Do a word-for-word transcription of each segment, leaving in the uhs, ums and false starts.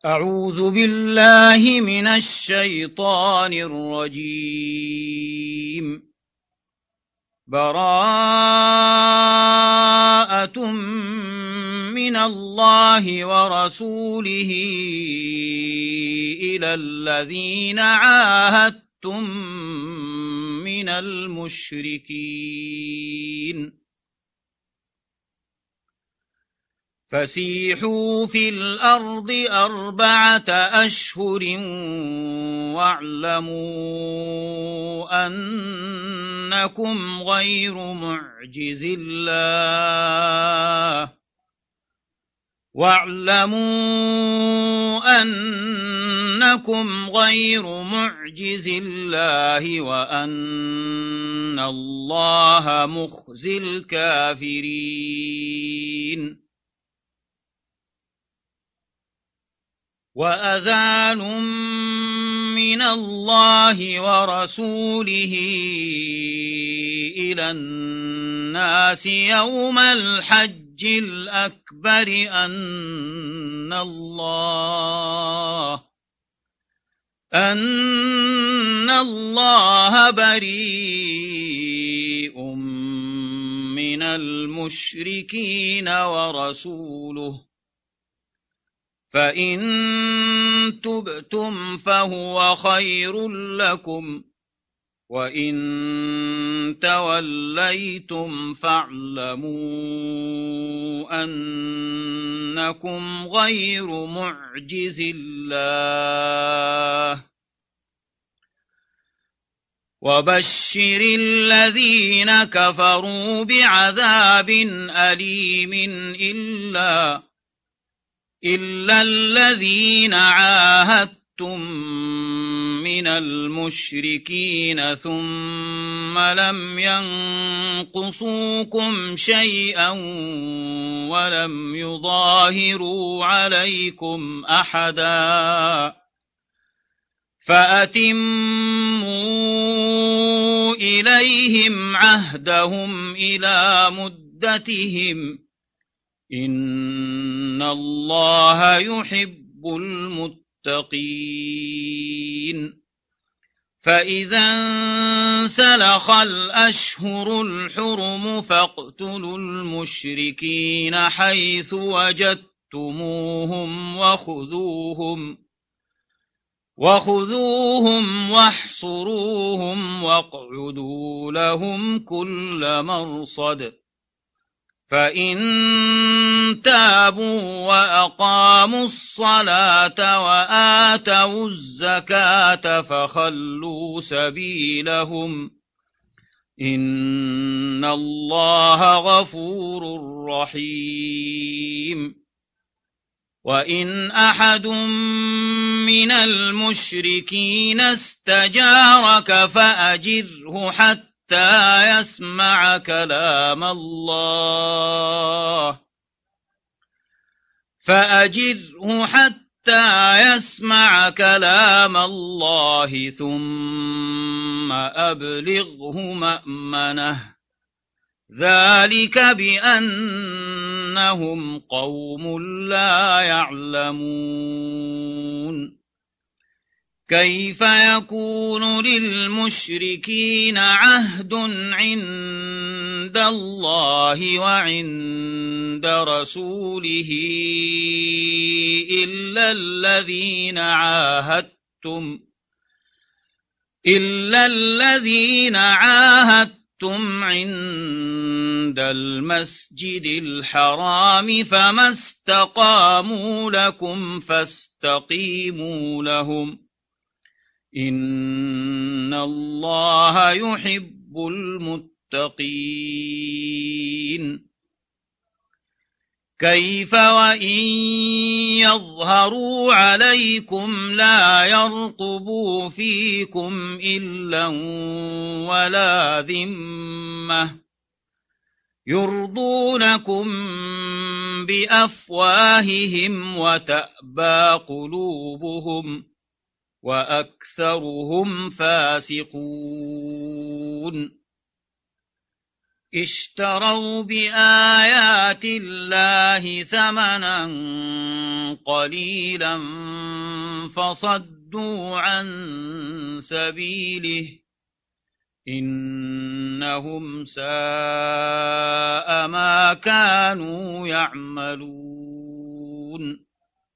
أعوذ بالله من الشيطان الرجيم. براءة من الله ورسوله إلى الذين عاهدتم من المشركين فسيحوا في الأرض أربعة أشهر واعلموا أنكم غير معجز الله واعلموا أنكم غير معجز الله وأن الله مخزي الكافرين. وأذان من الله ورسوله إلى الناس يوم الحج الأكبر أن الله أن الله بريء من المشركين ورسوله فإن تبتم فهو خير لكم وإن توليتم فاعلموا أنكم غير معجز الله وبشر الذين كفروا بعذاب أليم إلا إلا الذين عاهدتم من المشركين ثم لم ينقصوكم شيئا ولم يظاهروا عليكم أحدا فأتموا إليهم عهدهم إلى مدتهم إن الله يحب المتقين. فإذا انسلخ الأشهر الحرم فاقتلوا المشركين حيث وجدتموهم وخذوهم وخذوهم واحصروهم واقعدوا لهم كل مرصد فإن تابوا وأقاموا الصلاة وآتوا الزكاة فخلوا سبيلهم إن الله غفور رحيم. وإن أحد من المشركين استجارك فأجره حتى حتى يسمع كلام الله فأجره حتى يسمع كلام الله ثم أبلغه مأمنه ذلك بأنهم قوم لا يعلمون. كيف يكون للمشركين عهد عند الله وعند رسوله إلا الذين عاهدتم إلا الذين عاهدتم عند المسجد الحرام فما استقاموا لكم فاستقيموا لهم إن الله يحب المتقين. كيف وإن يظهروا عليكم لا يرقبوا فيكم إلا ولا ذمة يرضونكم بأفواههم وتأبى قلوبهم وأكثرهم فاسقون. اشتروا بآيات الله ثمنا قليلا فصدوا عن سبيله إنهم ساء ما كانوا يعملون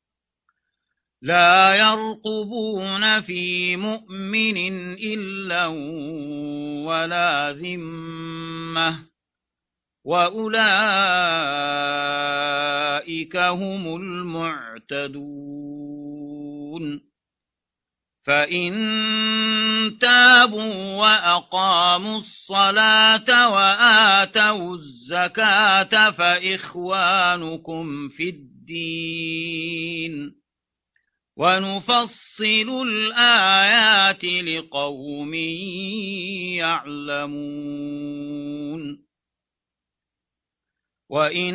لا يرقبون في مؤمن إلا ولا ذمة وأولئك هم المعتدون فإن تابوا وأقاموا الصلاة وآتوا الزكاة فإخوانكم في الدين ونفصل الآيات لقوم يعلمون وإن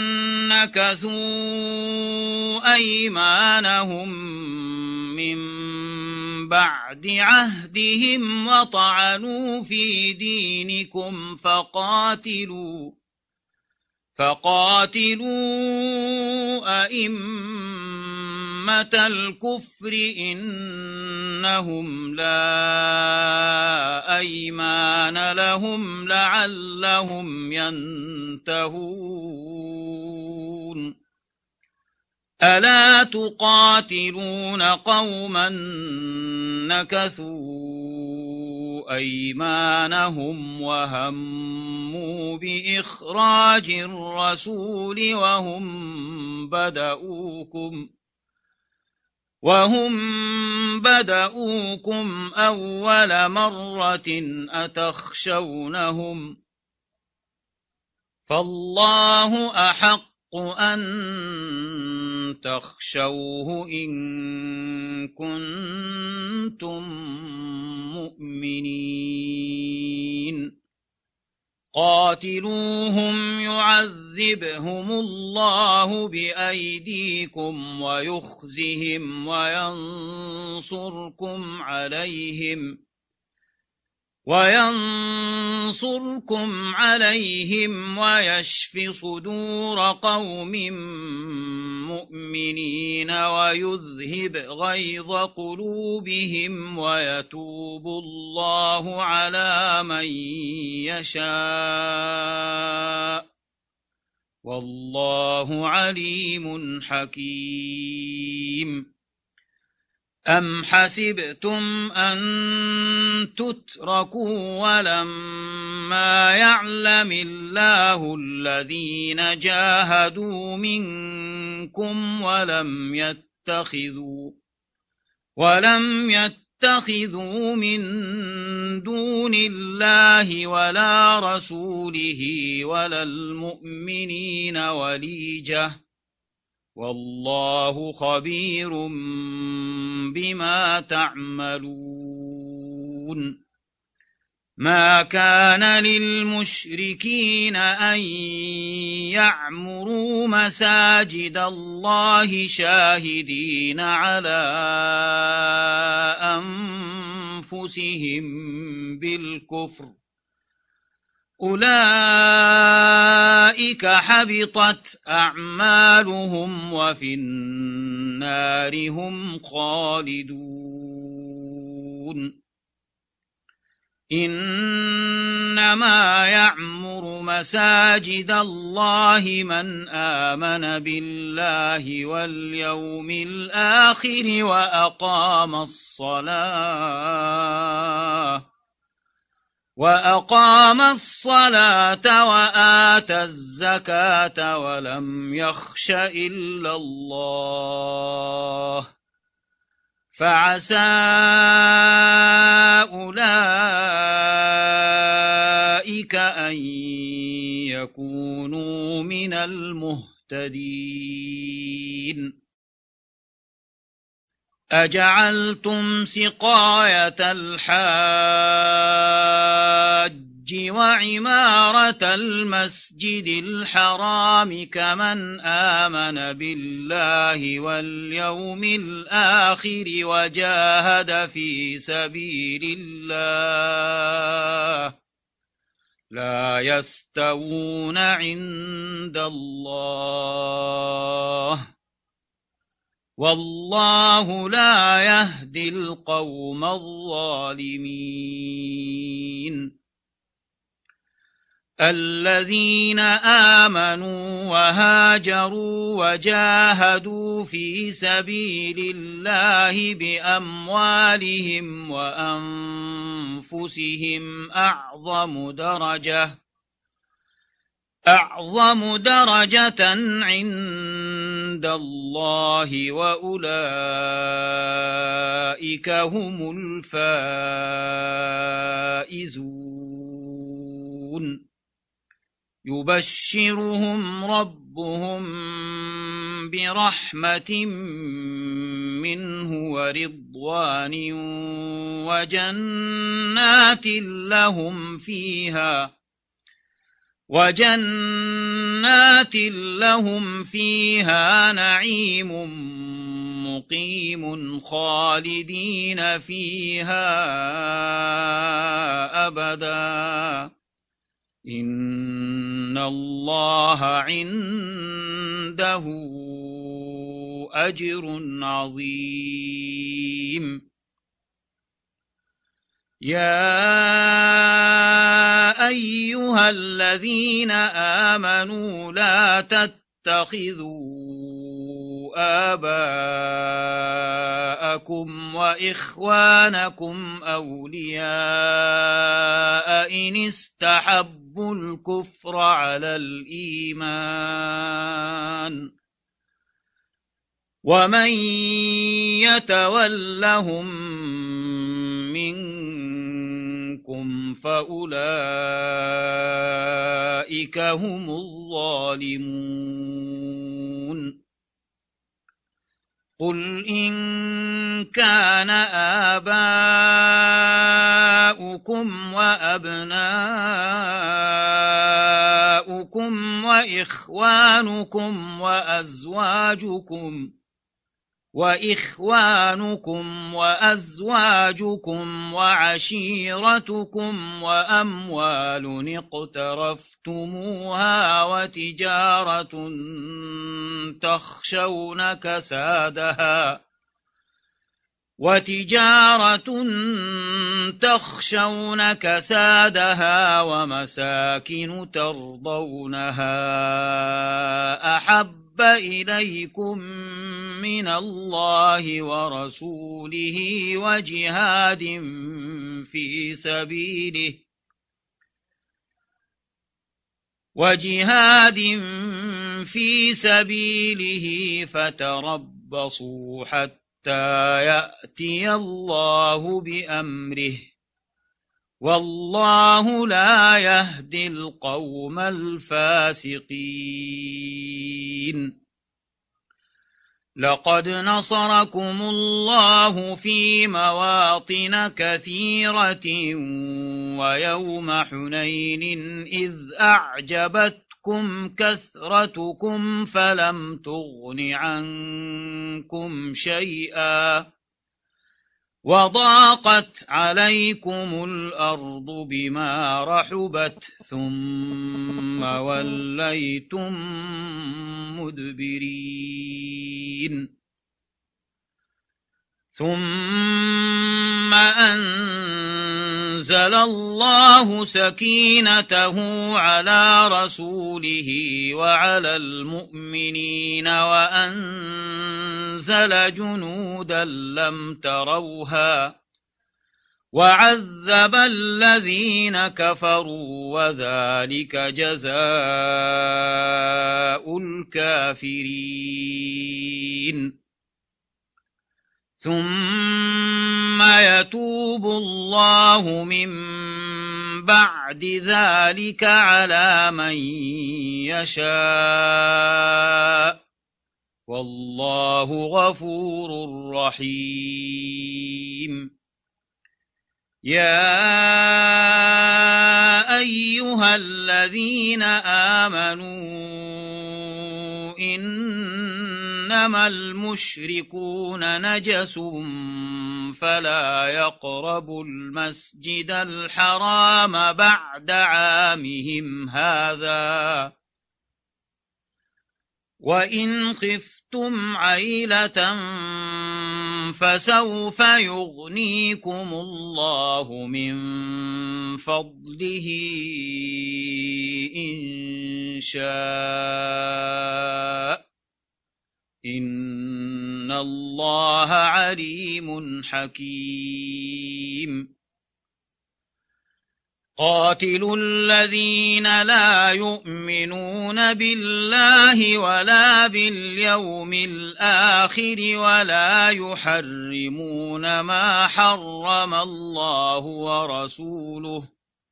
نكثوا أيمانهم من بعد عهدهم وطعنوا في دينكم فقاتلوا فقاتلوا أئمة الكفر إنهم لا أيمان لهم لعلهم ينتهون ألا تقاتلون قوما نكثوا أيمانهم وهموا بإخراج الرسول وهم بدؤوكم وهم بدؤوكم أول مرة أتخشونهم فالله أحق أن تخشوه إن كنتم مؤمنين قاتلوهم يعذبهم الله بأيديكم ويخزهم وينصركم عليهم وينصركم عليهم ويشف صدور قوم مؤمنين ويذهب غيظ قلوبهم ويتوب الله على من يشاء والله عليم حكيم أم حسبتم أن تتركوا ولما يعلم الله الذين جاهدوا منكم ولم يتخذوا ولم يتخذوا من دون الله ولا رسوله ولا المؤمنين وليجة والله خبير بما تعملون ما كان للمشركين أن يعمروا مساجد الله شاهدين على أنفسهم بالكفر أولئك حبطت أعمالهم وفي النار هم خالدون إنما يعمر مساجد الله من آمن بالله واليوم الآخر وأقام الصلاة وأقام الصلاة وآتى الزكاة ولم يخش إلا الله فعسى أولئك أن يكونوا من المهتدين أجعلتم سقاية الحاج وعمارة المسجد الحرام كمن آمن بالله واليوم الآخر وجاهد في سبيل الله لا يستوون عند الله والله لا يهدي القوم الظالمين الذين آمنوا وهاجروا وجاهدوا في سبيل الله بأموالهم وأنفسهم أعظم درجة أعظم درجة عند الله وأولئك هم الفائزون يبشرهم ربهم برحمة منه ورضوان وجنات لهم فيها وجنات لهم فيها نعيم مقيم خالدين فيها أبدا إن الله عنده أجر عظيم يا أيها الذين آمنوا لا تتخذوا آباءكم وإخوانكم أولياء إن استحبوا الكفر على الإيمان ومن يتولهم منكم فأولئك هم الظالمون قل إن كان آباؤكم وأبناؤكم وإخوانكم وأزواجكم وإخوانكم وأزواجكم وعشيرتكم وأموال اقترفتموها وتجارة تخشون كسادها وتجارة تخشون كسادها ومساكن ترضونها أحب إليكم من الله ورسوله وجهاد في سبيله وجهاد في سبيله فتربصوا حتى يأتي الله بأمره والله لا يهدي القوم الفاسقين لقد نصركم الله في مواطن كثيرة ويوم حنين إذ أعجبتكم كثرتكم فلم تغن عنكم شيئا وضاقت عليكم الأرض بما رحبت ثم وليتم مدبرين ثم أنزل الله سكينته على رسوله وعلى المؤمنين وأنزل جنودا لم تروها وعذب الذين كفروا وذلك جزاء الكافرين ثم يتوب الله من بعد ذلك على من يشاء والله غفور رحيم يا أيها الذين آمنوا إن إنما المشركون نجس فلا يقربوا المسجد الحرام بعد عامهم هذا وإن خفتم عيلة فسوف يغنيكم الله من فضله إن شاء إن الله عليم حكيم قاتلوا الذين لا يؤمنون بالله ولا باليوم الآخر ولا يحرمون ما حرم الله ورسوله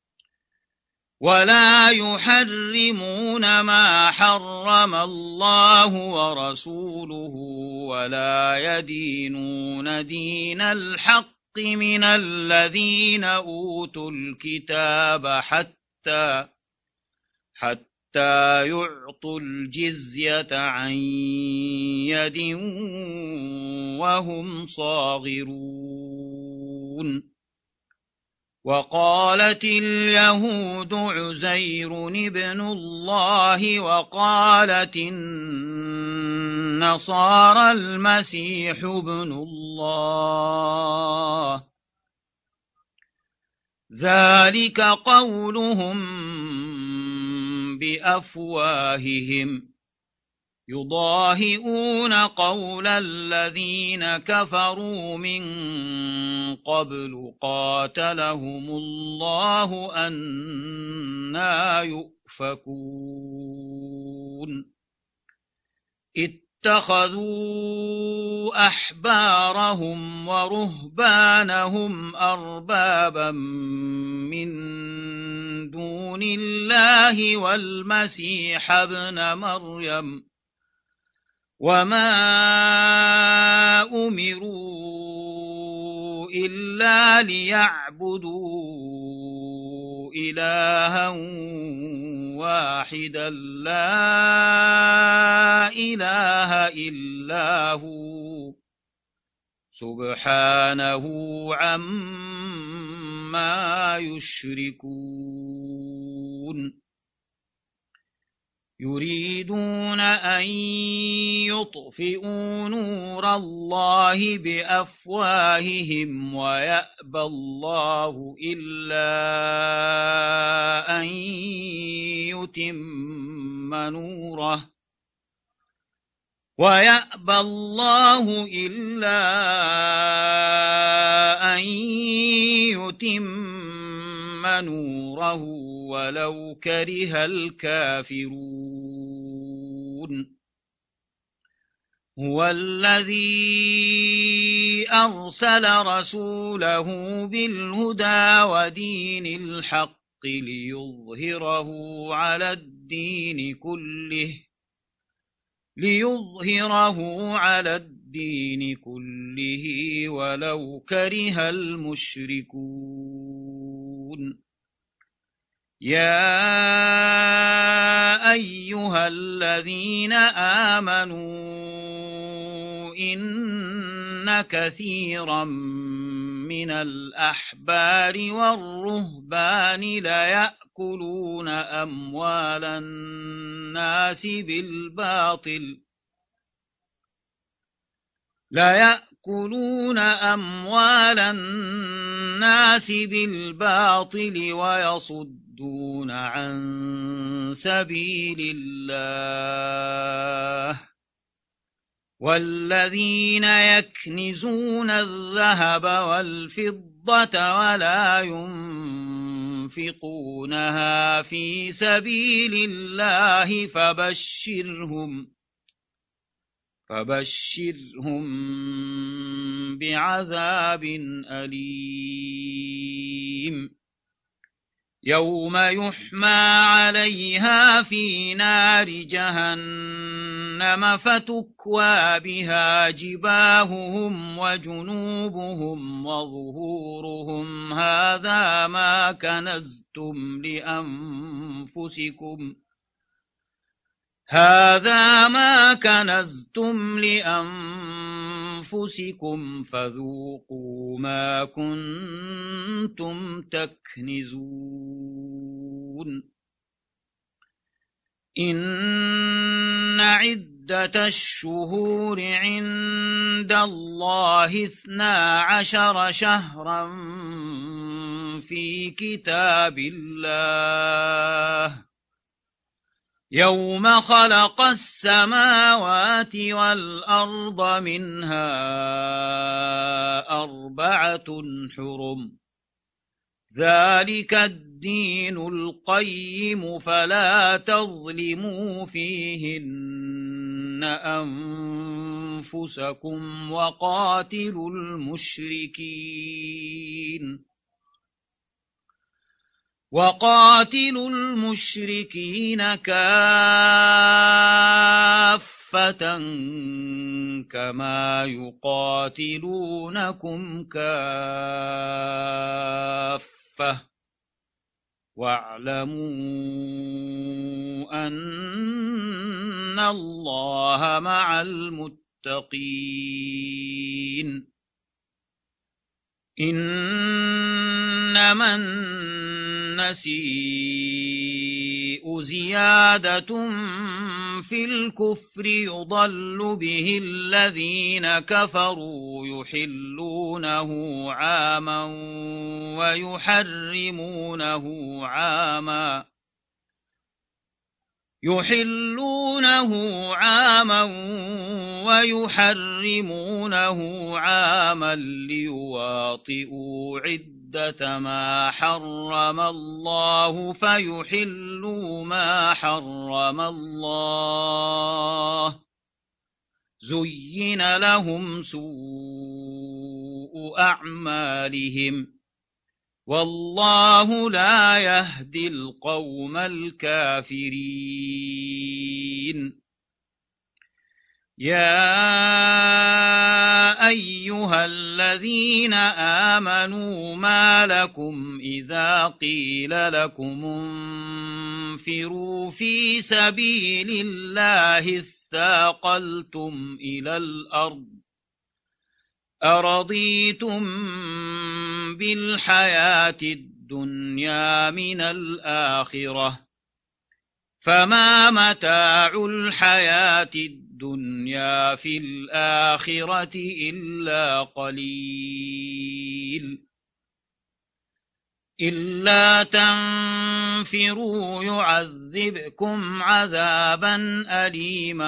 ولا يحرمون ما حرم الله ورسوله ولا يدينون دين الحق من الذين أوتوا الكتاب حتى حتى يعطوا الجزية عن يد وهم صاغرون وقالت اليهود عزير ابن الله وقالت النصارى المسيح ابن الله ذلك قولهم بأفواههم يضاهئون قول الذين كفروا من قبل قاتلهم الله أنى يؤفكون اتخذوا أحبارهم ورهبانهم أربابا من دون الله والمسيح ابن مريم وما أمروا إلا ليعبدوا إلها واحدا لا إله إلا هو سبحانه عما يشركون يريدون أن يطفئوا نور الله بأفواههم ويأبى الله إلا أن يتم نوره ويأبى الله إلا أن يتم نوره ولو كره الكافرون هو الذي أرسل رسوله بالهدى ودين الحق ليظهره على الدين كله ليظهره على الدين كله ولو كره المشركون يا أيها الذين آمنوا إن كثيرا من الأحبار والرهبان ليأكلون أموال الناس بالباطل ليأكلون أموال الناس بالباطل ويصدون عن سبيل الله والذين يكنزون الذهب والفضة ولا ينفقونها في سبيل الله فبشرهم فبشرهم بعذاب أليم يوم يحمى عليها في نار جهنم فتكوى بها جباههم وجنوبهم وظهورهم هذا ما كنزتم لأنفسكم هذا ما كنزتم لأنفسكم فذوقوا ما كنتم تكنزون إن عدة الشهور عند الله اثنا عشر شهرا في كتاب الله يوم خلق السماوات والأرض منها أربعة حرم ذلك الدين القيم فلا تظلموا فيهن أنفسكم وقاتلوا المشركين وقاتلوا المشركين كافة كما يقاتلونكم كافة واعلموا أن الله مع المتقين إنما النسيء زيادة في الكفر يضل به الذين كفروا يحلونه عاما ويحرمونه عاما يحلونه عاما ويحرمونه عاما ليواطئوا عدة ما حرم الله فيحلوا ما حرم الله زين لهم سوء أعمالهم والله لا يهدي القوم الكافرين يا أيها الذين آمنوا ما لكم إذا قيل لكم انفروا في سبيل الله اثاقلتم إلى الأرض أرضيتم بالحياة الدنيا من الآخرة فما متاع الحياة الدنيا في الآخرة إلا قليل إلا تنفروا يعذبكم عذابا أليما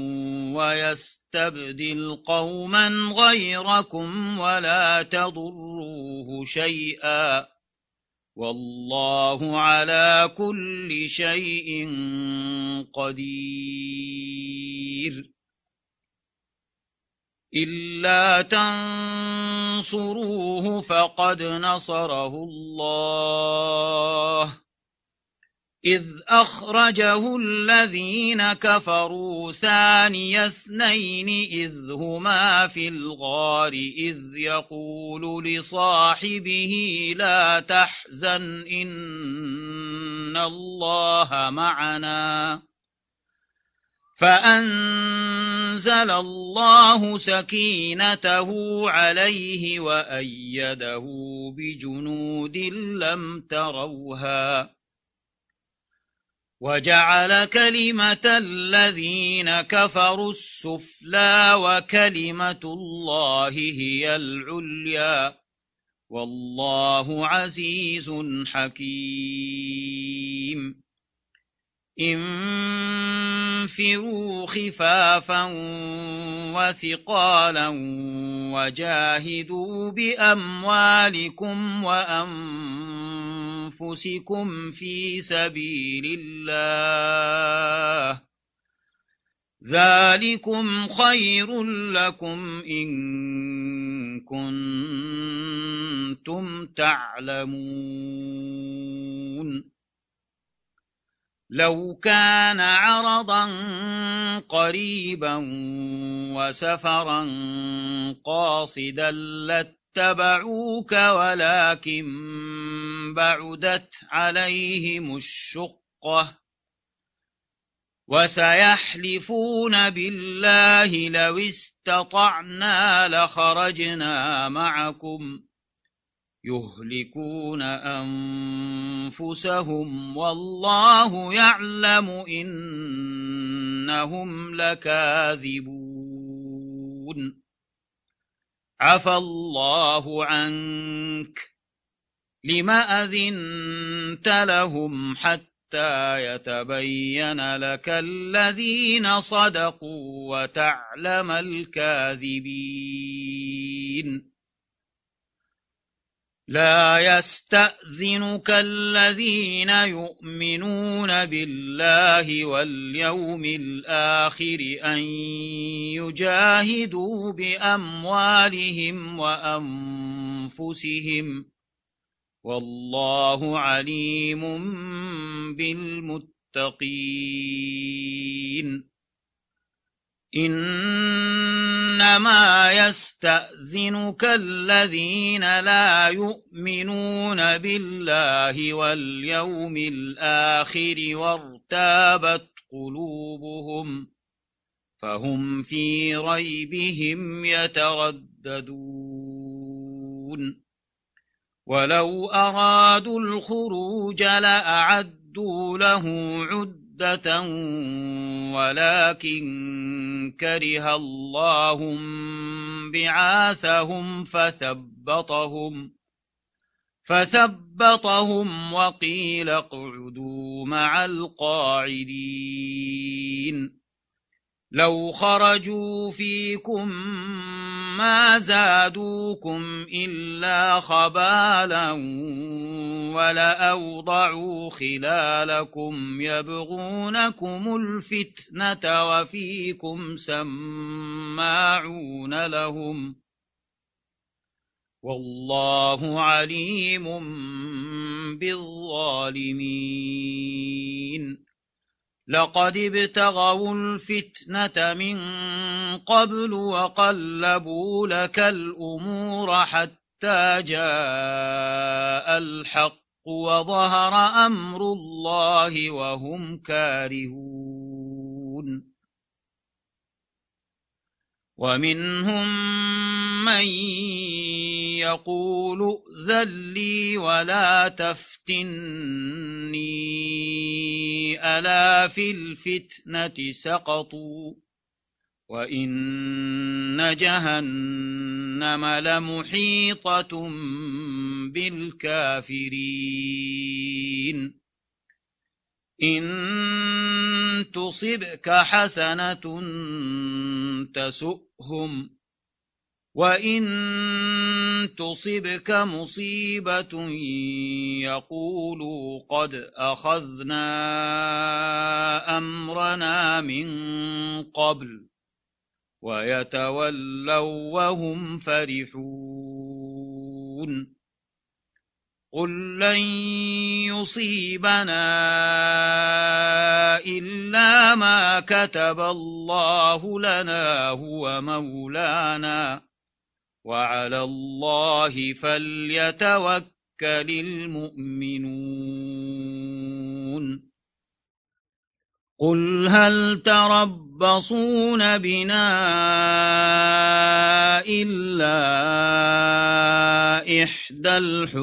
ويستبدل قوما غيركم ولا تضروه شيئا والله على كل شيء قدير إلا تنصروه فقد نصره الله إذ أخرجه الذين كفروا ثاني اثنين إذ هما في الغار إذ يقول لصاحبه لا تحزن إن الله معنا فأنزل الله سكينته عليه وأيده بجنود لم تروها وجعل كلمة الذين كفروا السفلى وكلمة الله هي العليا والله عزيز حكيم انفروا خفافا وثقالا وجاهدوا بأموالكم وأنفسكم في سبيل الله ذلكم خير لكم إن كنتم تعلمون لو كان عرضا قريبا وسفرا قاصدا لاتبعوك ولكن بعدت عليهم الشقة وسيحلفون بالله لو استطعنا لخرجنا معكم يهلكون أنفسهم والله يعلم إنهم لكاذبون عفى الله عنك لم أذنت لهم حتى يتبين لك الذين صدقوا وتعلم الكاذبين لا يستأذنك الذين يؤمنون بالله واليوم الآخر أن يجاهدوا بأموالهم وأنفسهم والله عليم بالمتقين إنما يستأذنك الذين لا يؤمنون بالله واليوم الآخر وارتابت قلوبهم فهم في ريبهم يترددون ولو أرادوا الخروج لأعدوا له عدة ولكن كره الله بعاثهم فثبطهم فثبطهم وقيل اقعدوا مع القاعدين لو خرجوا فيكم ما زادوكم إلا خبالا ولأوضعوا خلالكم يبغونكم الفتنة وفيكم سماعون لهم والله عليم بالظالمين لقد ابتغوا الفتنة من قبل وقلبوا لك الأمور حتى جاء الحق وظهر أمر الله وهم كارهون ومنهم من يقول ائذن لي ولا تفتني ألا في الفتنة سقطوا وإن جهنم لمحيطة بالكافرين إن تصبك حسنة تسؤهم وإن تصبك مصيبة يقولوا قد أخذنا أمرنا من قبل ويتولوا وهم فرحون قل لن يصيبنا إلا ما كتب الله لنا هو مولانا وعلى الله فليتوكل المؤمنون قل هل تربصون بنا إلا إحدى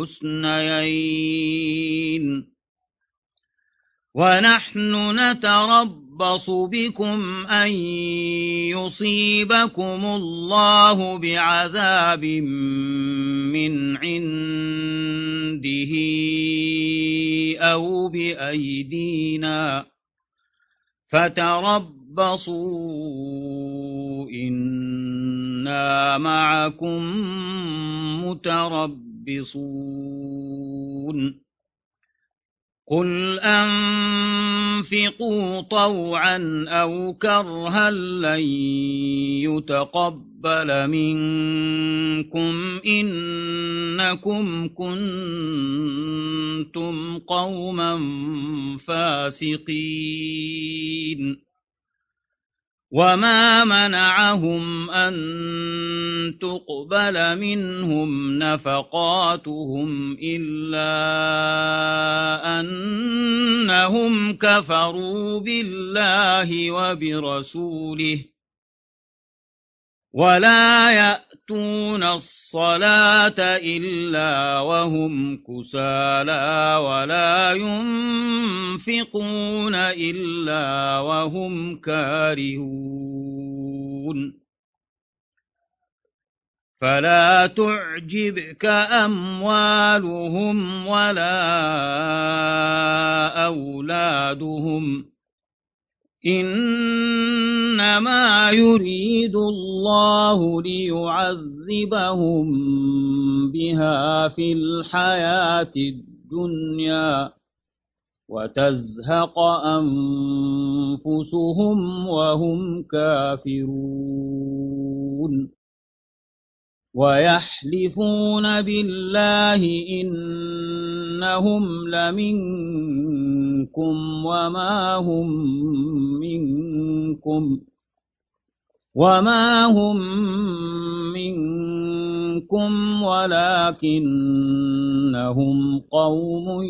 الحسنيين ونحن نتربص بكم أن يصيبكم الله بعذاب من عنده أو بأيدينا فتربصوا إنا معكم متربصون قل أنفقوا طوعا أو كرها لن يتقبل منكم إنكم كنتم قوما فاسقين وما منعهم أن تقبل منهم نفقاتهم إلا أنهم كفروا بالله وبرسوله ولا يأتون الصلاة إلا وهم كسالى ولا ينفقون إلا وهم كارهون فلا تعجبك أموالهم ولا أولادهم إنما يريد الله ليعذبهم بها في الحياة الدنيا وتزهق أنفسهم وهم كافرون ويحلفون بالله إنهم لمنكم وما هم منكم وما هم منكم ولكنهم قوم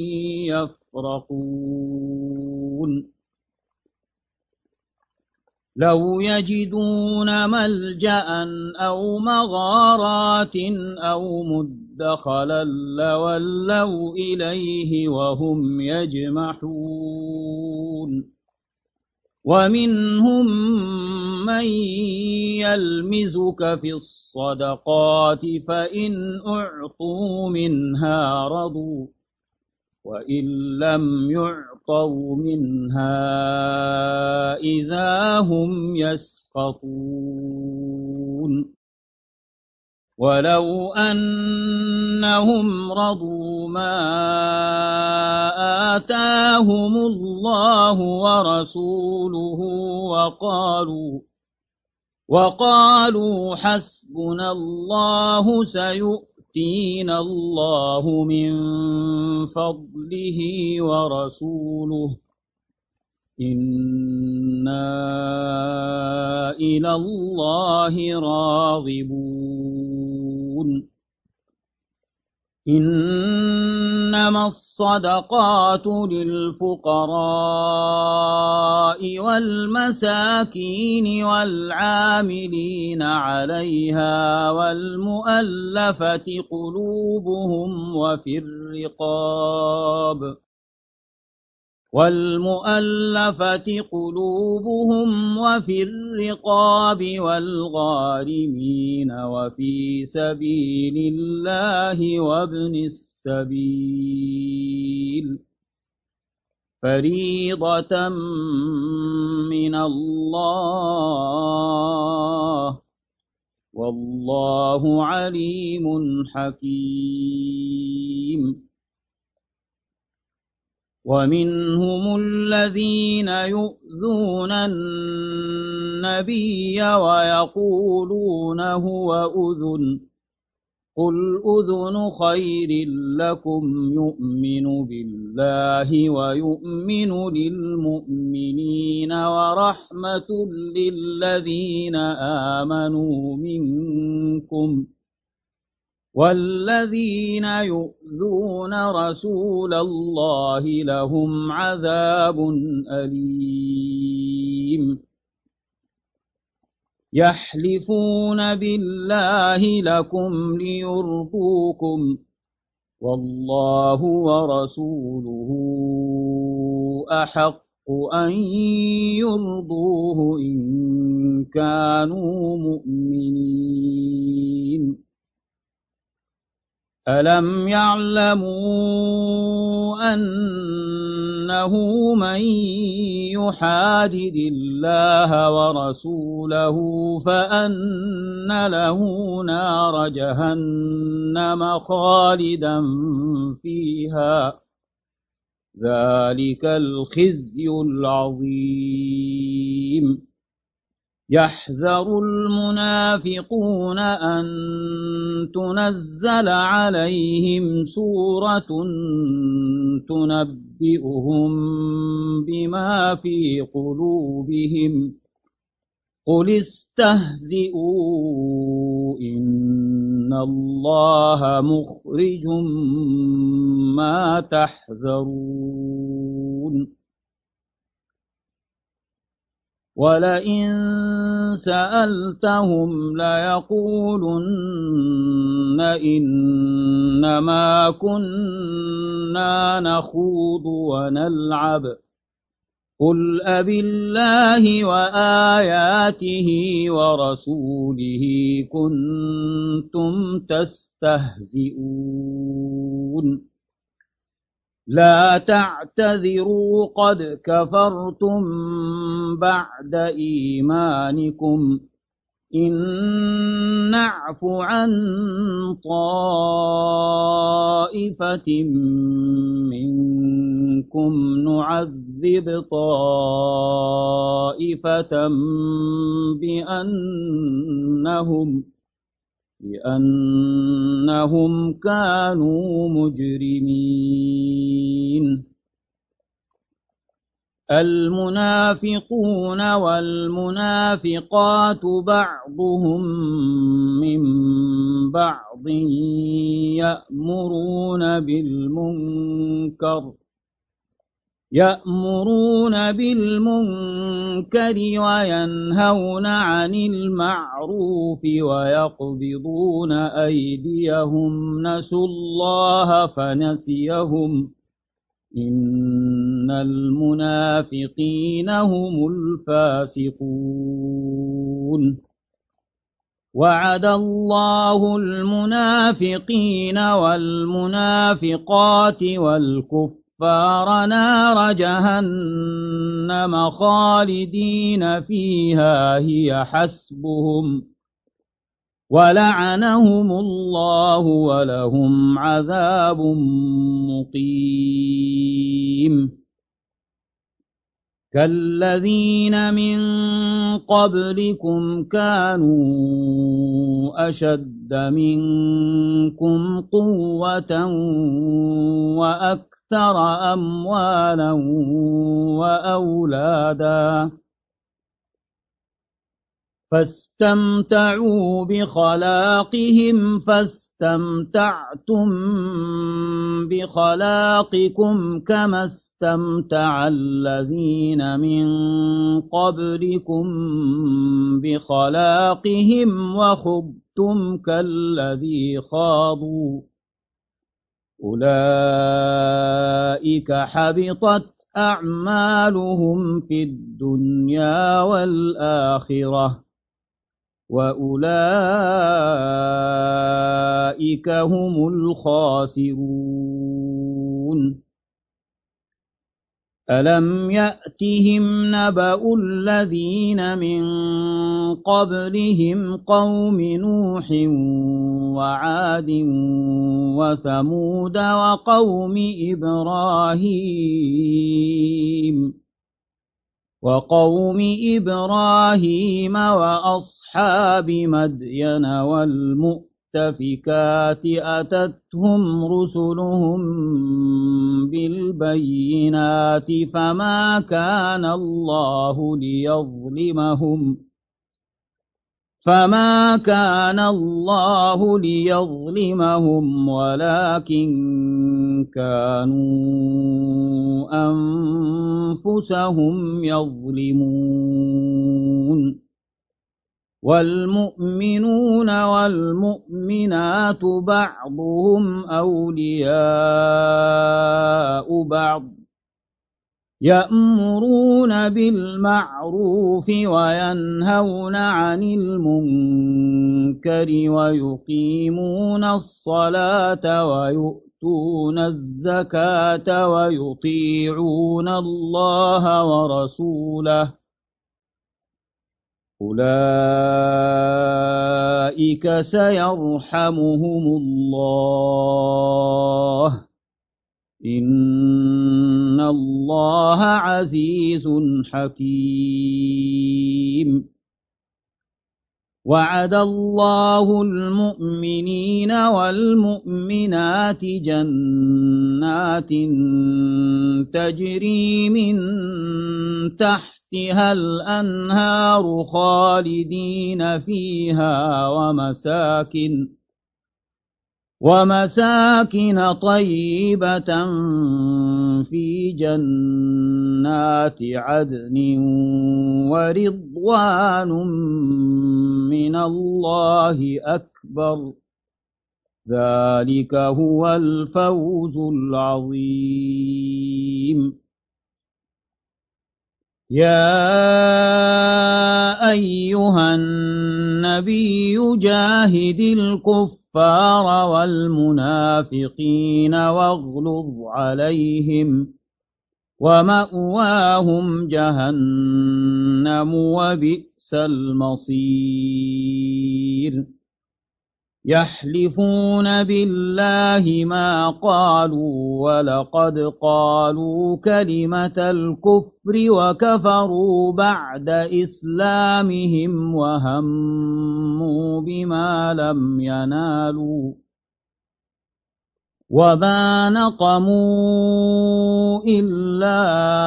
يفرقون لو يجدون ملجأ أو مغارات أو مدخلا لولوا إليه وهم يجمحون ومنهم من يلمزك في الصدقات فإن أعطوا منها رضوا وإن لم يعطوا منها إذا هم يسخطون ولو أنهم رضوا ما آتاهم الله ورسوله وقالوا وقالوا حسبنا الله سيؤتينا الله من فضله ورسوله إنا إلى الله راغبون إنما الصدقات للفقراء والمساكين والعاملين عليها والمؤلفة قلوبهم وفي الرقاب والمؤلفة قلوبهم وفي الرقاب والغارمين وفي سبيل الله وابن السبيل فريضة من الله والله عليم حكيم ومنهم الذين يؤذون النبي ويقولون هو أذن قل أذن خير لكم يؤمن بالله ويؤمن للمؤمنين ورحمة للذين آمنوا منكم والذين يؤذون رسول الله لهم عذاب أليم يحلفون بالله لكم ليرضوكم والله ورسوله أحق أن يرضوه إن كانوا مؤمنين ألم يعلموا أنه من يحادد الله ورسوله فأن له نار جهنم خالدا فيها ذلك الخزي العظيم يحذر المنافقون أن تنزل عليهم سورة تنبئهم بما في قلوبهم قل استهزئوا إن الله مخرج ما تحذرون ولئن سألتهم ليقولن إنما كنا نخوض ونلعب قل أبالله وآياته ورسوله كنتم تستهزئون لا تعتذروا قد كفرتم بعد إيمانكم إن نعف عن طائفة منكم نعذب طائفة بأنهم بأنهم كانوا مجرمين المنافقون والمنافقات بعضهم من بعض يأمرون بالمنكر يأمرون بالمنكر وينهون عن المعروف ويقبضون أيديهم نسوا الله فنسيهم إن المنافقين هم الفاسقون وعد الله المنافقين والمنافقات والكفار نار جهنم خالدين فيها هي حسبهم ولعنهم الله ولهم عذاب مقيم كالذين من قبلكم كانوا أشد منكم قوة وأكثر أموالا وأولادا فاستمتعوا بخلاقهم فاستمتعتم بخلاقكم كما استمتع الذين من قبلكم بخلاقهم وخضتم كالذي خاضوا أولئك حبطت أعمالهم في الدنيا والآخرة وأولئك هم الخاسرون ألم يأتهم نبأ الذين من قبلهم قوم نوح وعاد وثمود وقوم إبراهيم وقوم إبراهيم وأصحاب مدين والمؤتفكات أتتهم رسلهم بالبينات فما كان الله ليظلمهم فما كان الله ليظلمهم ولكن كانوا أنفسهم يظلمون والمؤمنون والمؤمنات بعضهم أولياء بعض يأمرون بالمعروف وينهون عن المنكر ويقيمون الصلاة ويؤتون الزكاة ويطيعون الله ورسوله أولئك سيرحمهم الله إن الله عزيز حكيم وعد الله المؤمنين والمؤمنات جنات تجري من تحتها الأنهار خالدين فيها ومساكن ومساكن طيبة في جنات عدن ورضوان من الله أكبر ذلك هو الفوز العظيم يا أيها النبي جاهد الكفار والمنافقين واغلظ عليهم ومأواهم جهنم وبئس المصير يحلفون بالله ما قالوا ولقد قالوا كلمة الكفر وكفروا بعد إسلامهم وهموا بما لم ينالوا وما نقموا إلا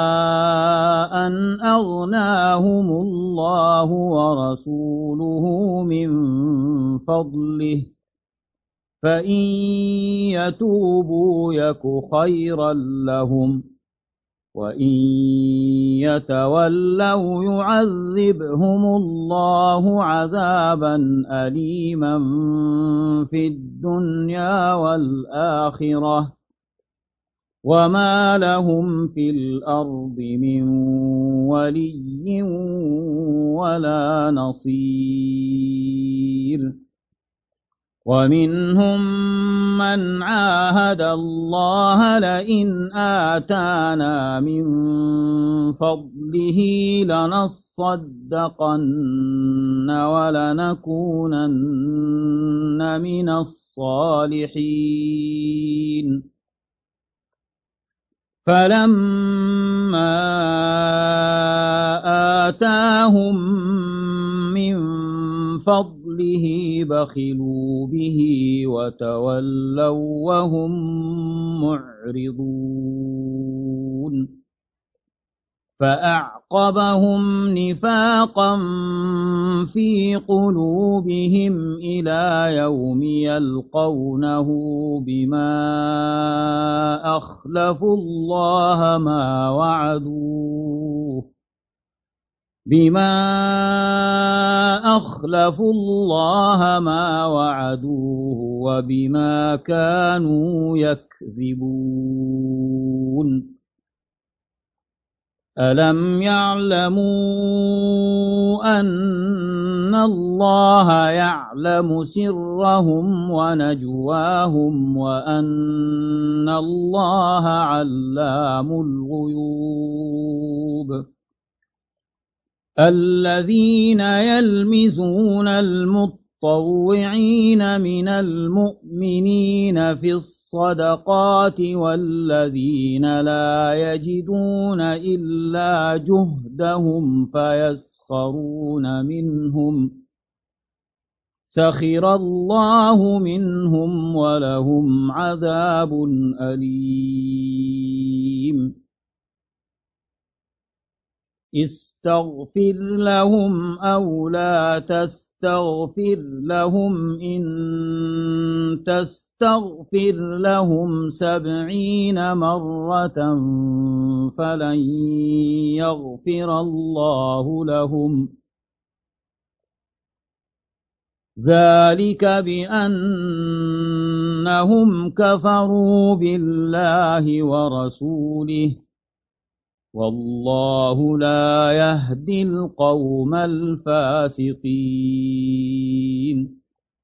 أن أغناهم الله ورسوله من فضله فإن يتوبوا يك خيرا لهم وإن يتولوا يعذبهم الله عذابا أليما في الدنيا والآخرة وما لهم في الأرض من ولي ولا نصير ومنهم من عاهد الله لئن آتانا من فضله لنصدقن ولنكونن من الصالحين فلما آتاهم من فضله بخلوا به وتولوا وهم معرضون فأعقبهم نفاقا في قلوبهم إلى يوم يلقونه بما أخلفوا الله ما وعدوه بما أخلفوا الله ما وعدوه وبما كانوا يكذبون ألم يعلموا أن الله يعلم سرهم ونجواهم وأن الله علام الغيوب الذين يلمزون المطوعين من المؤمنين في الصدقات والذين لا يجدون إلا جهدهم فيسخرون منهم سخر الله منهم ولهم عذاب أليم استغفر لهم أو لا تستغفر لهم إن تستغفر لهم سبعين مرة فلن يغفر الله لهم ذلك بأنهم كفروا بالله ورسوله والله لا يهدي القوم الفاسقين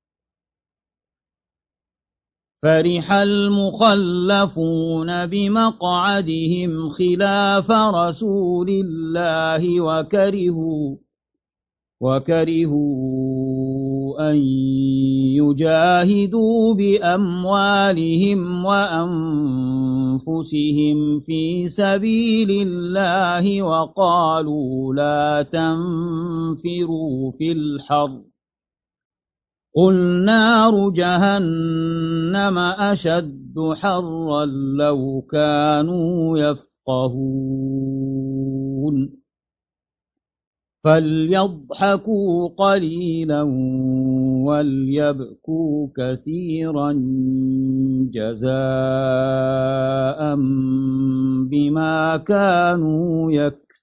فرح المخلفون بمقعدهم خلاف رسول الله وكرهوا وكرهوا أن يجاهدوا بأموالهم وأنفسهم في سبيل الله وقالوا لا تنفروا في الحر قل نار جهنم أشد حرا لو كانوا يفقهون فليضحكوا قليلا وليبكوا كثيرا جزاء بما كانوا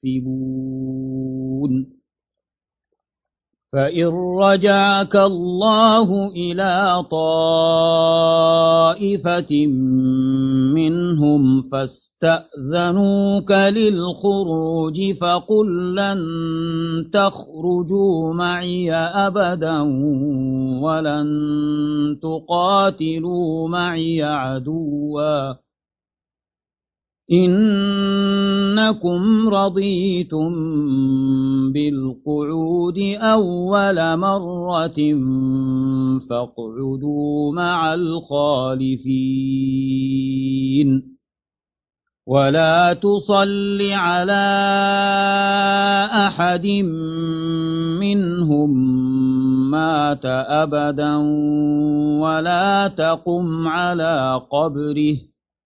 يكسبون فإن رجعك الله إلى طائفة منهم فاستأذنوك للخروج فقل لن تخرجوا معي أبدا ولن تقاتلوا معي عدوا إنكم رضيتم بالقعود أول مرة فاقعدوا مع الخالفين ولا تصل على أحد منهم مات أبدا ولا تقم على قبره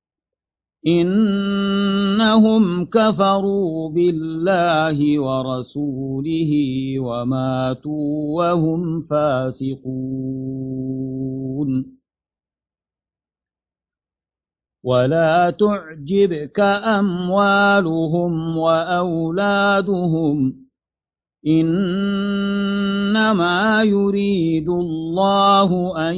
إنهم كفروا بالله ورسوله وماتوا وهم فاسقون ولا تعجبك أموالهم وأولادهم إنما يريد الله أن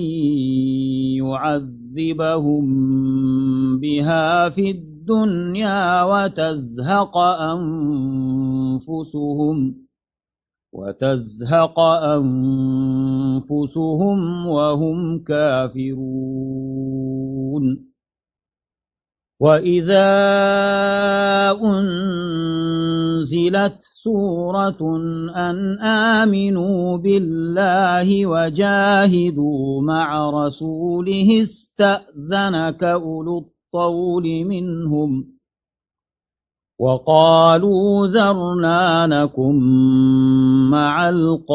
يعذبهم بها في الدنيا وتزهق أنفسهم وتزهق أنفسهم وهم كافرون وإذا أنزلت سورة أن آمنوا بالله وجاهدوا مع رسوله استأذنك أولو الطول منهم وقالوا ذرنا نكن مع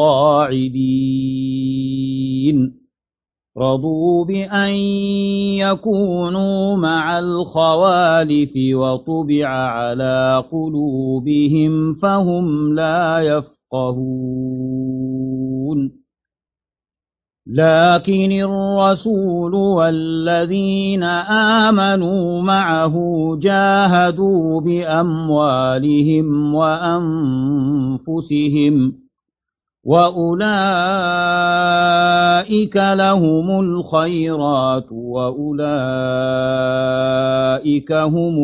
القاعدين رضوا بأن يكونوا مع الخوالف وطبع على قلوبهم فهم لا يفقهون لكن الرسول والذين آمنوا معه جاهدوا بأموالهم وأنفسهم وأولئك لهم الخيرات وأولئك هم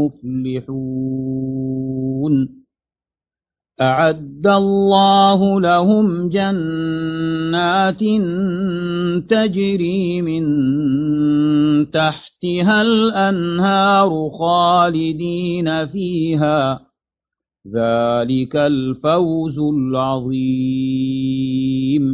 المفلحون أعد الله لهم جنات تجري من تحتها الأنهار خالدين فيها ذلك الفوز العظيم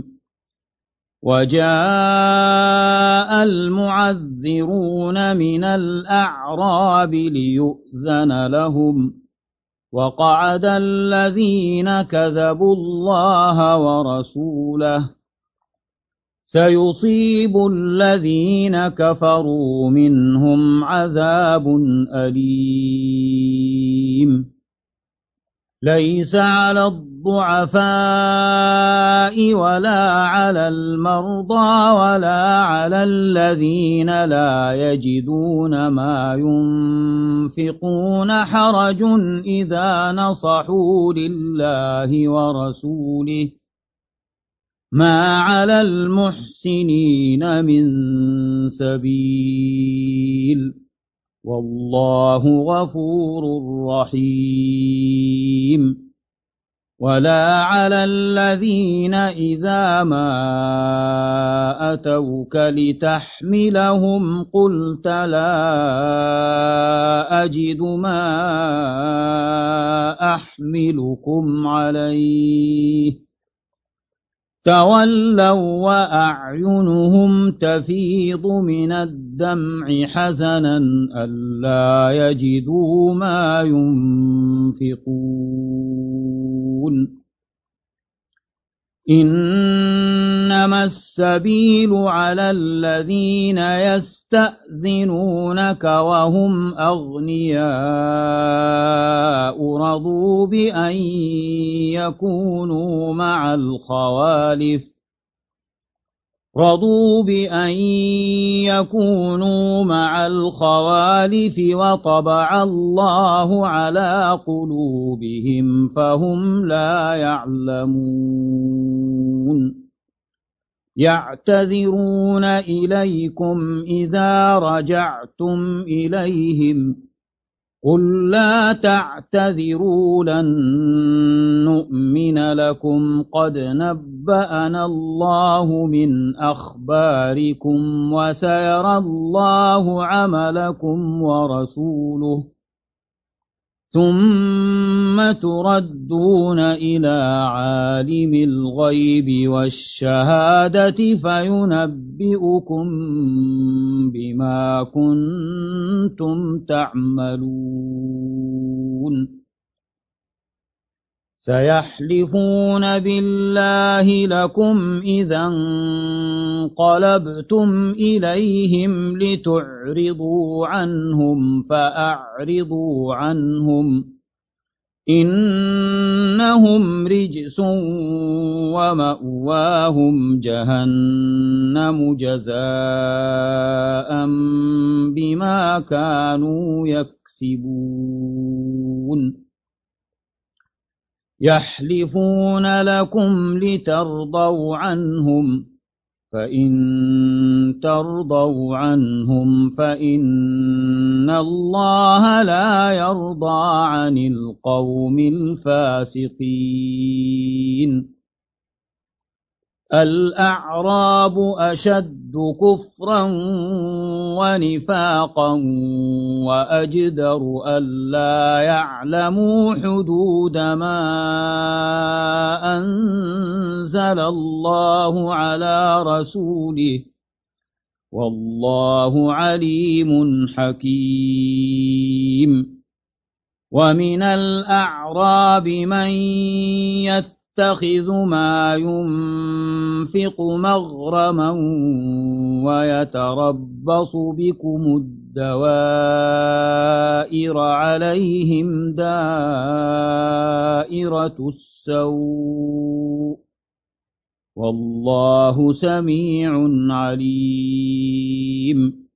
وجاء المعذرون من الأعراب ليؤذن لهم وقعد الذين كذبوا الله ورسوله سيصيب الذين كفروا منهم عذاب أليم ليس على الضعفاء ولا على المرضى ولا على الذين لا يجدون ما ينفقون حرج إذا نصحوا لله ورسوله ما على المحسنين من سبيل والله غفور رحيم ولا على الذين إذا ما أتوك لتحملهم قلت لا أجد ما أحملكم عليه تولوا وأعينهم تفيض من الدمع حزنا ألا يجدوا ما ينفقون إنما إنما السبيل على الذين يستأذنونك وهم أغنياء رضوا بأن يكونوا مع الخوالف رضوا بأن يكونوا مع الخوالف وطبع الله على قلوبهم فهم لا يعلمون يعتذرون إليكم إذا رجعتم إليهم قل لا تعتذروا لن نؤمن لكم قد نبأنا الله من أخباركم وسيرى الله عملكم ورسوله ثم تردون إلى عالم الغيب والشهادة فينبئكم بما كنتم تعملون سيحلفون بالله لكم إذا انقلبتم إليهم لتعرضوا عنهم فأعرضوا عنهم إنهم رجس ومأواهم جهنم جزاء بما كانوا يكسبون يحلفون لكم لترضوا عنهم فإن ترضوا عنهم فإن الله لا يرضى عن القوم الفاسقين الأعراب أشد كفرا ونفاقا وأجدر ألا يعلموا حدود ما أنزل الله على رسوله والله عليم حكيم ومن الأعراب من يتبع يتخذ ما ينفق مغرما ويتربص بكم الدوائر عليهم دائرة السوء والله سميع عليم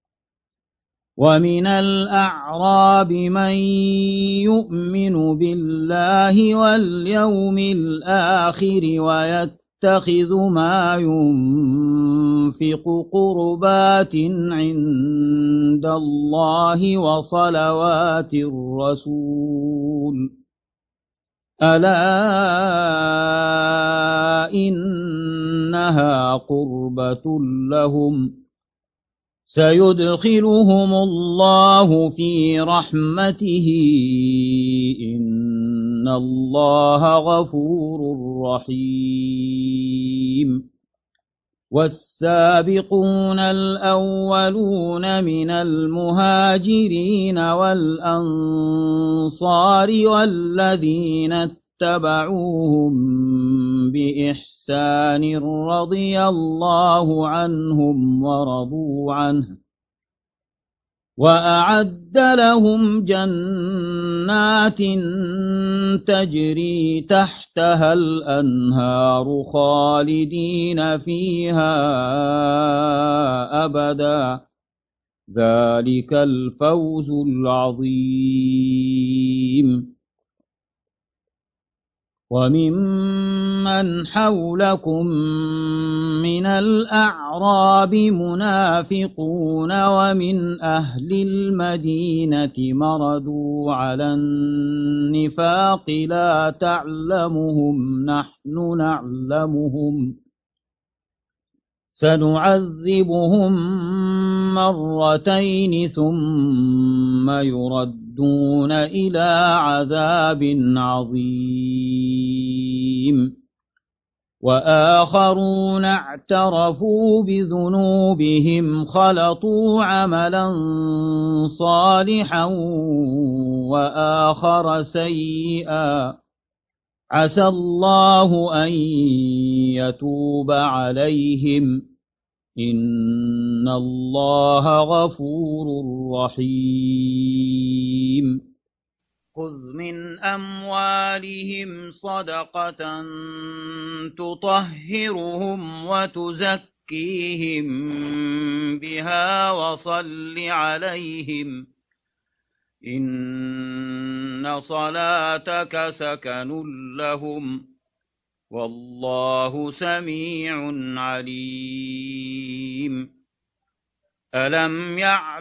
ومن الأعراب من يؤمن بالله واليوم الآخر ويتخذ ما ينفق قربات عند الله وصلوات الرسول ألا إنها قربة لهم سيدخلهم الله في رحمته إن الله غفور رحيم والسابقون الأولون من المهاجرين والأنصار والذين اتبعوهم بإحسان إحسان رضي الله عنهم ورضوا عنه وأعد لهم جنات تجري تحتها الأنهار خالدين فيها أبدا ذلك الفوز العظيم وممن حولكم من الأعراب منافقون ومن أهل المدينة مردوا على النفاق لا تعلمهم نحن نعلمهم سنعذبهم مرتين ثم يردون إلى عذاب عظيم وآخرون اعترفوا بذنوبهم خلطوا عملا صالحا وآخر سيئا عسى الله أن يتوب عليهم إن الله غفور رحيم خذ من أموالهم صدقة تطهرهم وتزكيهم بها وصل عليهم إن صلاتك سكن لهم والله سميع عليم ألم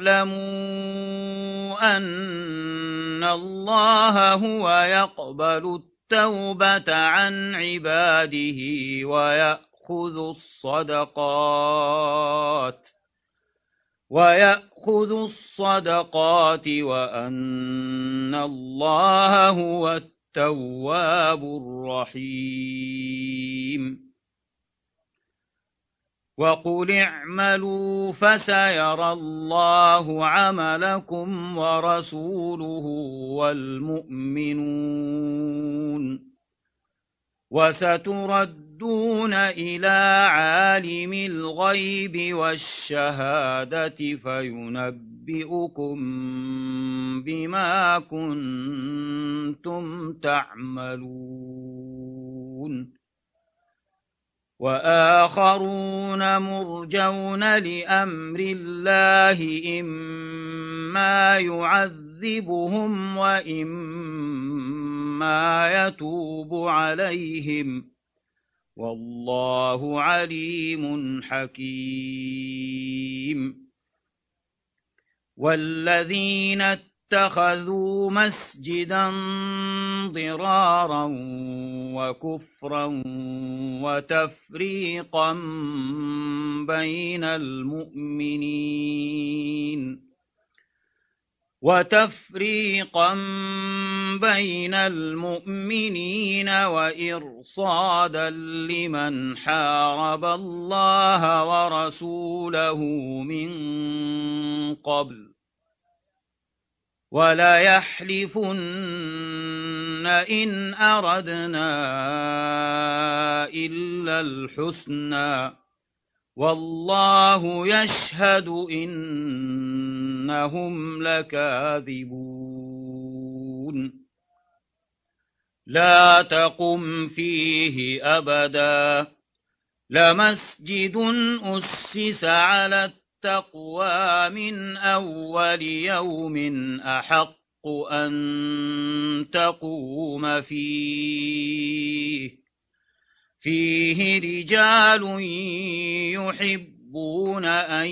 يعلموا أن الله هو يقبل التوبة عن عباده ويأخذ الصدقات ويأخذ الصدقات وأن الله هو التواب الرحيم وقل اعملوا فسيرى الله عملكم ورسوله والمؤمنون وستردون إلى عالم الغيب والشهادة فينبئكم بما كنتم تعملون وآخرون مرجون لأمر الله إما يعذبهم وإما يتوب عليهم والله عليم حكيم والذين اتخذوا مسجدا ضرارا وكفرا وتفريقا بين المؤمنين وتفريقا بين المؤمنين وإرصادا لمن حارب الله ورسوله من قبل ولا يحلفن إن أردنا إلا الحسنى والله يشهد إنهم لكاذبون لا تقم فيه أبدا لمسجد أسس على التقوى من أول يوم أحق أن تقوم فيه فيه رجال يحبون أن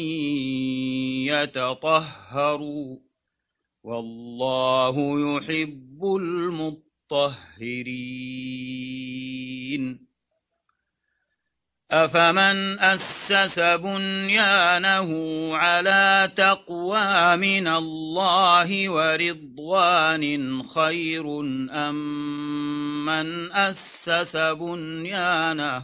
يتطهروا والله يحب المطهرين أفمن أسس بنيانه على تقوى من الله ورضوان خير أم من أسس بنيانه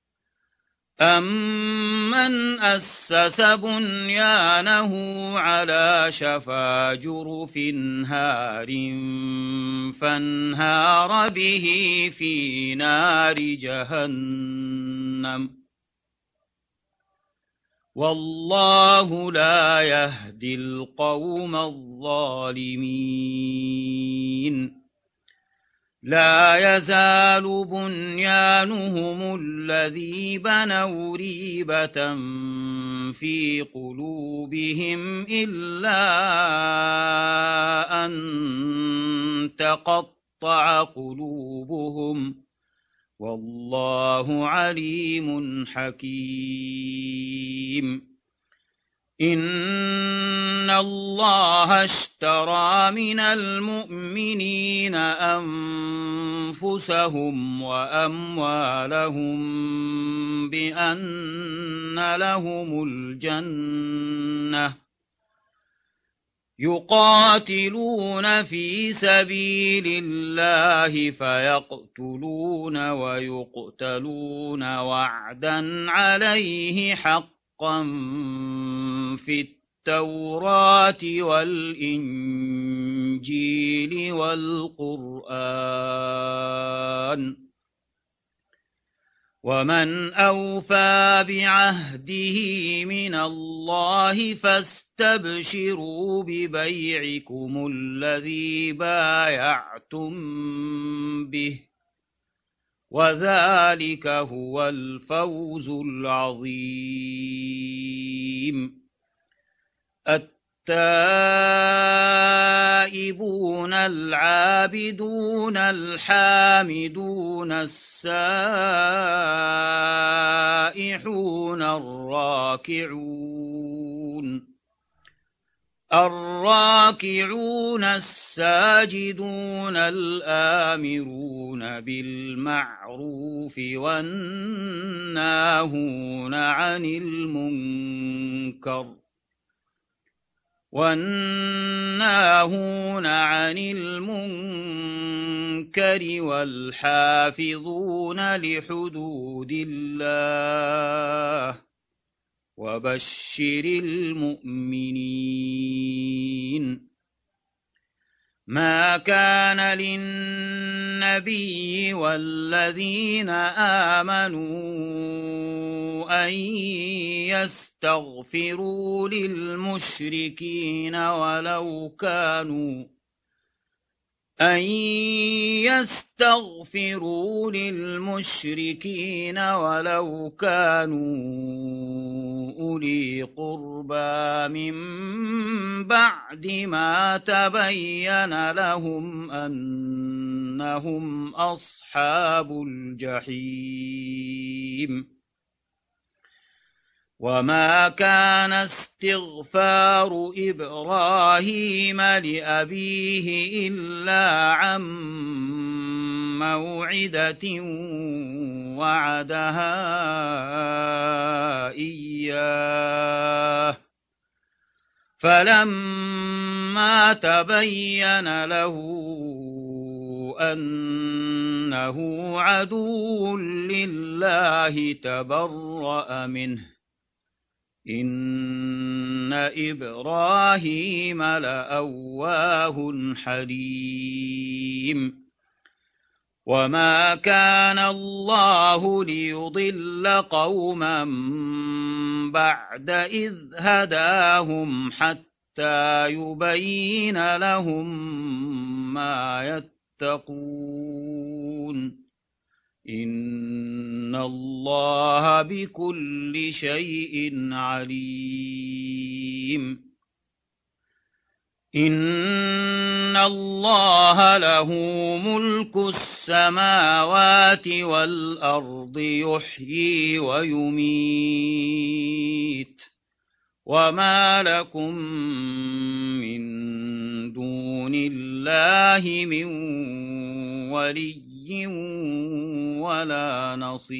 أَمَّنْ أَسَّسَ بُنْيَانَهُ عَلَى شَفَا جُرُفٍ هَارٍ فَانْهَارَ بِهِ فِي نَارِ جَهَنَّمَ وَاللَّهُ لَا يَهْدِي الْقَوْمَ الظَّالِمِينَ لا يزال بنيانهم الذي بنوا ريبة في قلوبهم إلا أن تقطع قلوبهم والله عليم حكيم إن الله اشترى من المؤمنين أنفسهم وأموالهم بأن لهم الجنة يقاتلون في سبيل الله فيقتلون ويقتلون وعدا عليه حقا في التوراة والإنجيل الإنجيل والقرآن ومن أوفى بعهده من الله فاستبشروا ببيعكم الذي بايعتم به وذلك هو الفوز العظيم. التائبون العابدون الحامدون السائحون الراكعون الراكعون الساجدون الآمرون بالمعروف والناهون عن المنكر والناهون عن المنكر والحافظون لحدود الله وبشر المؤمنين. ما كان للنبي والذين آمنوا أن يستغفروا للمشركين ولو كانوا أن يستغفروا للمشركين ولو كانوا أولي قربى من بعد ما تبين لهم أنهم أصحاب الجحيم. وما كان استغفار إبراهيم لأبيه إلا عن موعدة وعدها إياه فلما تبين له أنه عدو لله تبرأ منه إن إبراهيم لأواه حليم. وما كان الله ليضل قوما بعد إذ هداهم حتى يبين لهم ما يتقون إن الله بكل شيء عليم. إن الله له ملك السماوات والأرض يحيي ويميت وما لكم من دون الله من ولي ولا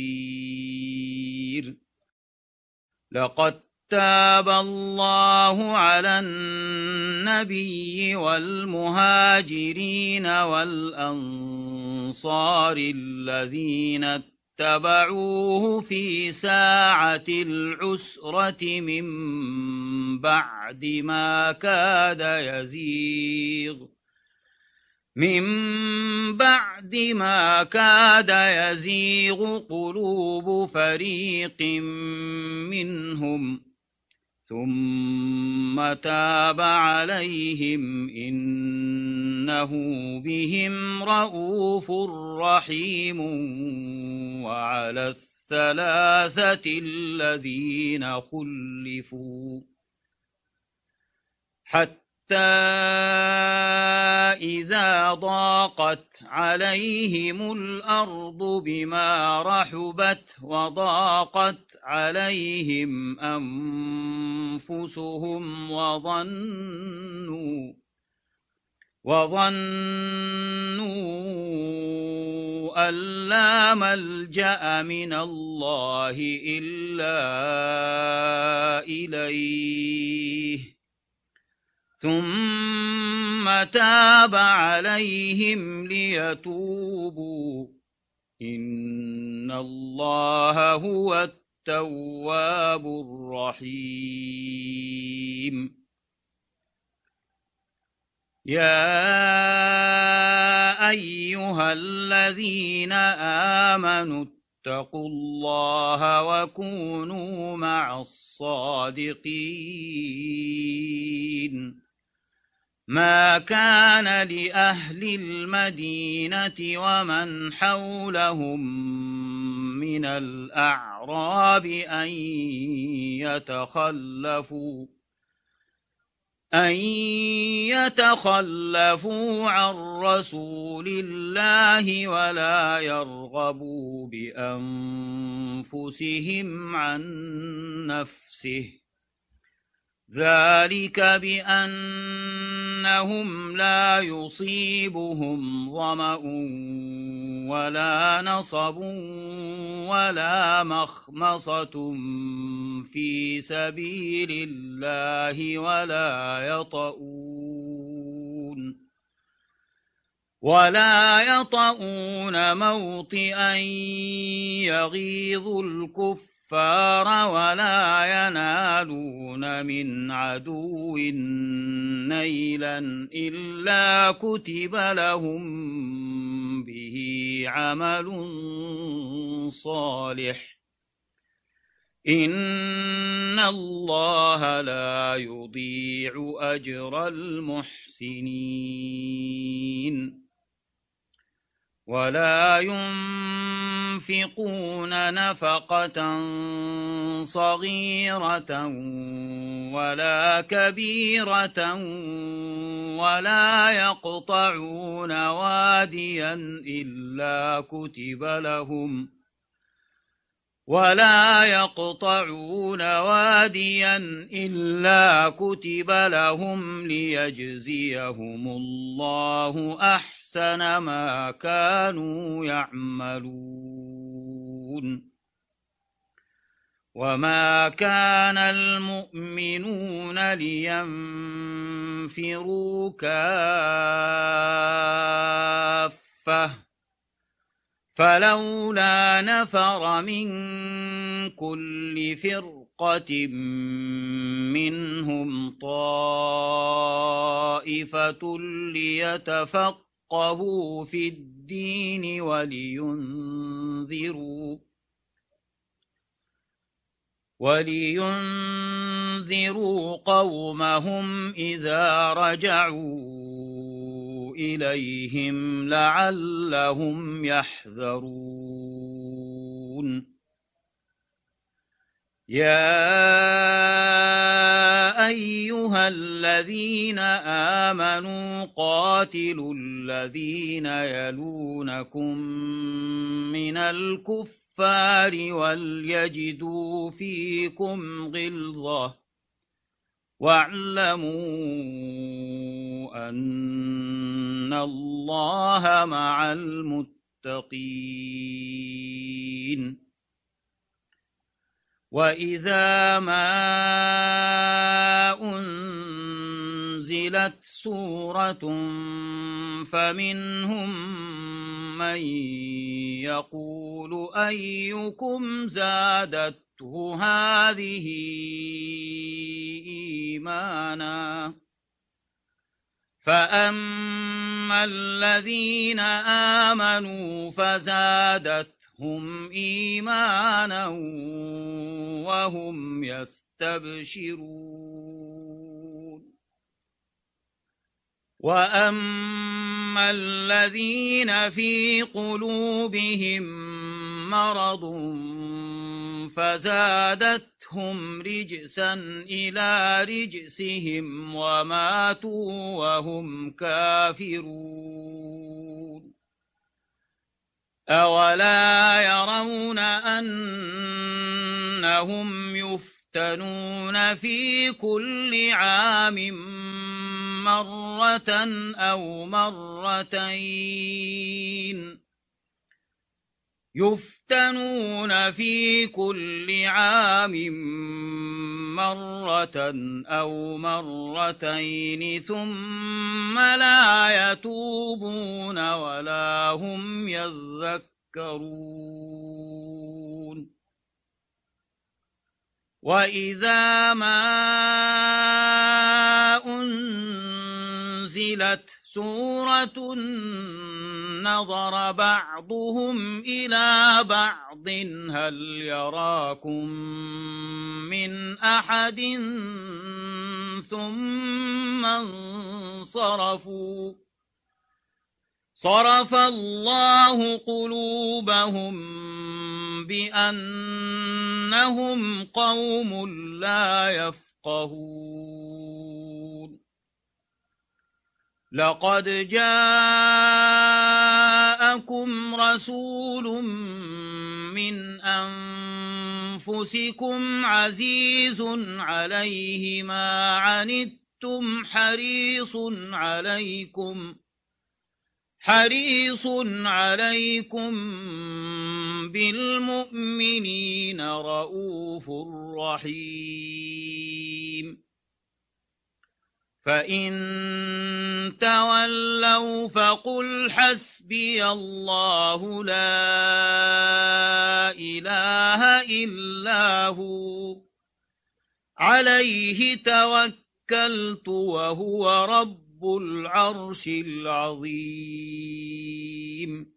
نصير. لقد تاب الله على النبي والمهاجرين والأنصار الذين اتبعوه في ساعة العسرة من بعد ما كاد يزيغ من بعد ما كاد يزيغ قلوب فريق منهم ثم تاب عليهم إنه بهم رءوف رحيم. وعلى الثلاثة الذين خلفوا حتى إذا ضاقت عليهم الأرض بما رحبت وضاقت عليهم أنفسهم وظنوا وظنوا أن لا ملجأ من الله إلا إليه ثم تاب عليهم ليتوبوا إن الله هو التواب الرحيم. يا أيها الذين آمنوا اتقوا الله وكونوا مع الصادقين ما كان لأهل المدينة ومن حولهم من الأعراب أن يتخلفوا أن يتخلفوا عن رسول الله ولا يرغبوا بأنفسهم عن نفسه ذلك بأنهم لا يصيبهم ظمأ ولا نصب ولا مخمصة في سبيل الله ولا يطؤون ولا يطؤون موطئا يغيظ الكفر ولا ينالون من عدو نيلا إلا كتب لهم به عمل صالح إن الله لا يضيع أجر المحسنين ولا ينفقون نفقة صغيرة ولا كبيرة ولا يقطعون واديا إلا كتب لهم ولا يقطعون واديا إلا كتب لهم ليجزيهم الله أحسن ما كانوا يعملون وما كان المؤمنون لينفروا كافة فلولا نفر من كل فرقة منهم طائفة ليتفقهوا في الدين ولينذروا ولينذروا قومهم إذا رجعوا إليهم لعلهم يحذرون يا أيها الذين آمنوا قاتلوا الذين يلونكم من الكفار وليجدوا فيكم غلظة واعلموا أن الله مع المتقين وإذا ما أنزلت سورة فمنهم من يقول أيكم زادته هذه إيمانا فأما الذين آمنوا فزادتهم إيمانا وهم يستبشرون وأما الذين في قلوبهم مرض فزادتهم رجسا إلى رجسهم وماتوا وهم كافرون أولا يرون أنهم يفتنون في كل عام مرة أو مرتين يفتنون في كل عام مرة أو مرتين ثم لا يتوبون ولا هم يذكرون وإذا ما أنزلت نزلت سورة نظر بعضهم إلى بعض هل يراكم من أحد ثم انصرفوا صرف الله قلوبهم بأنهم قوم لا يفقهون لقد جاءكم رسول من أنفسكم عزيز عليه ما عنتم حريص عليكم حريص عليكم بالمؤمنين رؤوف رحيم فإن تولوا فقل حسبي الله لا إله إلا هو عليه توكلت وهو رب العرش العظيم